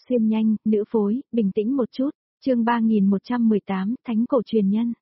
Xuyên nhanh, nữ phối, bình tĩnh một chút. Chương 3118, Thánh cổ truyền nhân.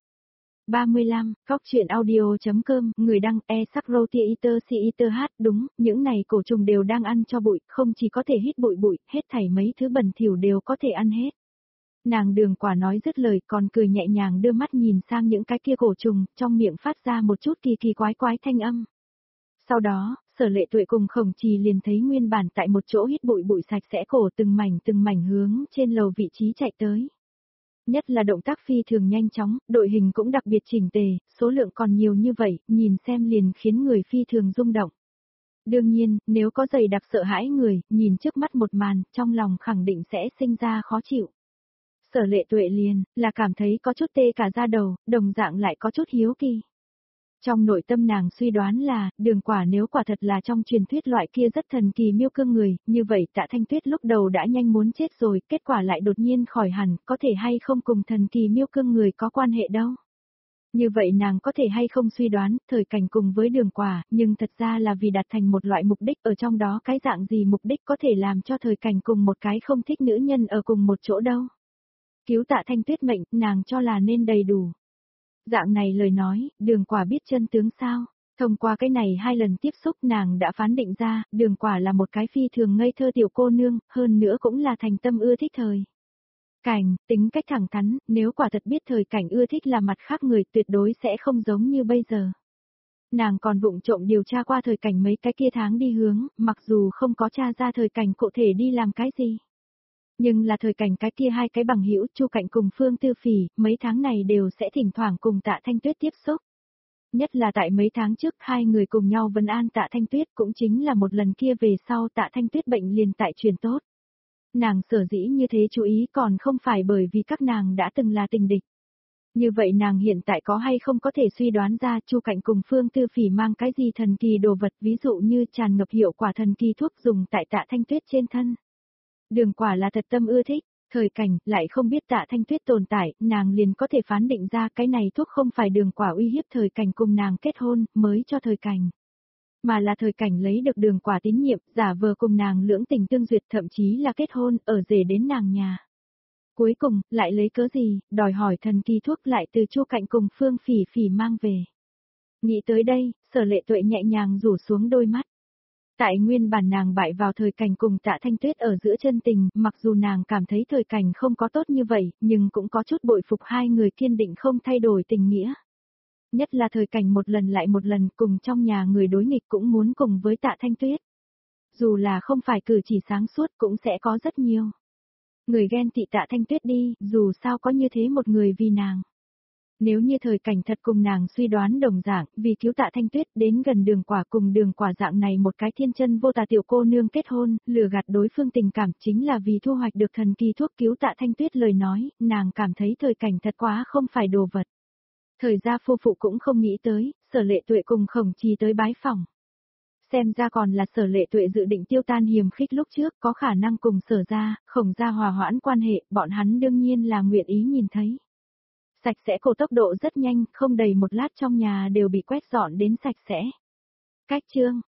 35, Cóc truyện audio.com, người đăng e-sắc-rô-tia-iter-si-iter-hát, đúng, những này cổ trùng đều đang ăn cho bụi, không chỉ có thể hít bụi bụi, hết thảy mấy thứ bẩn thỉu đều có thể ăn hết. Nàng Đường Quả nói dứt lời còn cười nhẹ nhàng đưa mắt nhìn sang những cái kia cổ trùng, trong miệng phát ra một chút kỳ kỳ quái quái thanh âm. Sau đó, Sở Lệ Tuệ cùng Khổng Trì liền thấy nguyên bản tại một chỗ hít bụi bụi sạch sẽ cổ từng mảnh hướng trên lầu vị trí chạy tới. Nhất là động tác phi thường nhanh chóng, đội hình cũng đặc biệt chỉnh tề, số lượng còn nhiều như vậy, nhìn xem liền khiến người phi thường rung động. Đương nhiên, nếu có dày đặc sợ hãi người, nhìn trước mắt một màn, trong lòng khẳng định sẽ sinh ra khó chịu. Sở Lệ Tuệ liền, là cảm thấy có chút tê cả da đầu, đồng dạng lại có chút hiếu kỳ. Trong nội tâm nàng suy đoán là, Đường Quả nếu quả thật là trong truyền thuyết loại kia rất thần kỳ miêu cương người, như vậy Tạ Thanh Tuyết lúc đầu đã nhanh muốn chết rồi, kết quả lại đột nhiên khỏi hẳn, có thể hay không cùng thần kỳ miêu cương người có quan hệ đâu. Như vậy nàng có thể hay không suy đoán, thời cảnh cùng với Đường Quả, nhưng thật ra là vì đạt thành một loại mục đích ở trong đó cái dạng gì mục đích có thể làm cho thời cảnh cùng một cái không thích nữ nhân ở cùng một chỗ đâu. Cứu Tạ Thanh Tuyết mệnh, nàng cho là nên đầy đủ. Dạng này lời nói, Đường Quả biết chân tướng sao? Thông qua cái này 2 lần tiếp xúc nàng đã phán định ra, Đường Quả là một cái phi thường ngây thơ tiểu cô nương, hơn nữa cũng là thành tâm ưa thích thời cảnh, tính cách thẳng thắn, nếu quả thật biết thời cảnh ưa thích là mặt khác người tuyệt đối sẽ không giống như bây giờ. Nàng còn vụng trộm điều tra qua thời cảnh mấy cái kia tháng đi hướng, mặc dù không có tra ra thời cảnh cụ thể đi làm cái gì. Nhưng là thời cảnh cái kia 2 cái bằng hữu Chu Cạnh cùng Phương Tư Phỉ, mấy tháng này đều sẽ thỉnh thoảng cùng Tạ Thanh Tuyết tiếp xúc. Nhất là tại mấy tháng trước 2 người cùng nhau vấn an Tạ Thanh Tuyết cũng chính là một lần kia về sau Tạ Thanh Tuyết bệnh liền tại truyền tốt. Nàng sở dĩ như thế chú ý còn không phải bởi vì các nàng đã từng là tình địch. Như vậy nàng hiện tại có hay không có thể suy đoán ra Chu Cạnh cùng Phương Tư Phỉ mang cái gì thần kỳ đồ vật, ví dụ như tràn ngập hiệu quả thần kỳ thuốc dùng tại Tạ Thanh Tuyết trên thân. Đường Quả là thật tâm ưa thích, thời cảnh lại không biết Tạ Thanh Tuyết tồn tại, nàng liền có thể phán định ra cái này thuốc không phải Đường Quả uy hiếp thời cảnh cùng nàng kết hôn, mới cho thời cảnh. Mà là thời cảnh lấy được Đường Quả tín nhiệm, giả vờ cùng nàng lưỡng tình tương duyệt thậm chí là kết hôn, ở rể đến nàng nhà. Cuối cùng, lại lấy cớ gì, đòi hỏi thần kỳ thuốc lại từ Chu Cạnh cùng Phương Phỉ Phỉ mang về. Nghĩ tới đây, Sở Lệ Tuệ nhẹ nhàng rủ xuống đôi mắt. Tại nguyên bản nàng bại vào thời cảnh cùng Tạ Thanh Tuyết ở giữa chân tình, mặc dù nàng cảm thấy thời cảnh không có tốt như vậy, nhưng cũng có chút bội phục 2 người kiên định không thay đổi tình nghĩa. Nhất là thời cảnh một lần lại một lần cùng trong nhà người đối nghịch cũng muốn cùng với Tạ Thanh Tuyết. Dù là không phải cử chỉ sáng suốt cũng sẽ có rất nhiều người ghen tị Tạ Thanh Tuyết đi, dù sao có như thế một người vì nàng. Nếu như thời cảnh thật cùng nàng suy đoán đồng dạng, vì cứu Tạ Thanh Tuyết đến gần Đường Quả cùng Đường Quả dạng này một cái thiên chân vô tà tiểu cô nương kết hôn, lừa gạt đối phương tình cảm chính là vì thu hoạch được thần kỳ thuốc cứu Tạ Thanh Tuyết lời nói, nàng cảm thấy thời cảnh thật quá không phải đồ vật. Thời gia phu phụ cũng không nghĩ tới, Sở Lệ Tuệ cùng Khổng Trì tới bái phỏng. Xem ra còn là Sở Lệ Tuệ dự định tiêu tan hiềm khích lúc trước, có khả năng cùng Sở gia, Khổng gia hòa hoãn quan hệ, bọn hắn đương nhiên là nguyện ý nhìn thấy. Sạch sẽ cổ tốc độ rất nhanh, không đầy một lát trong nhà đều bị quét dọn đến sạch sẽ. Cách chương,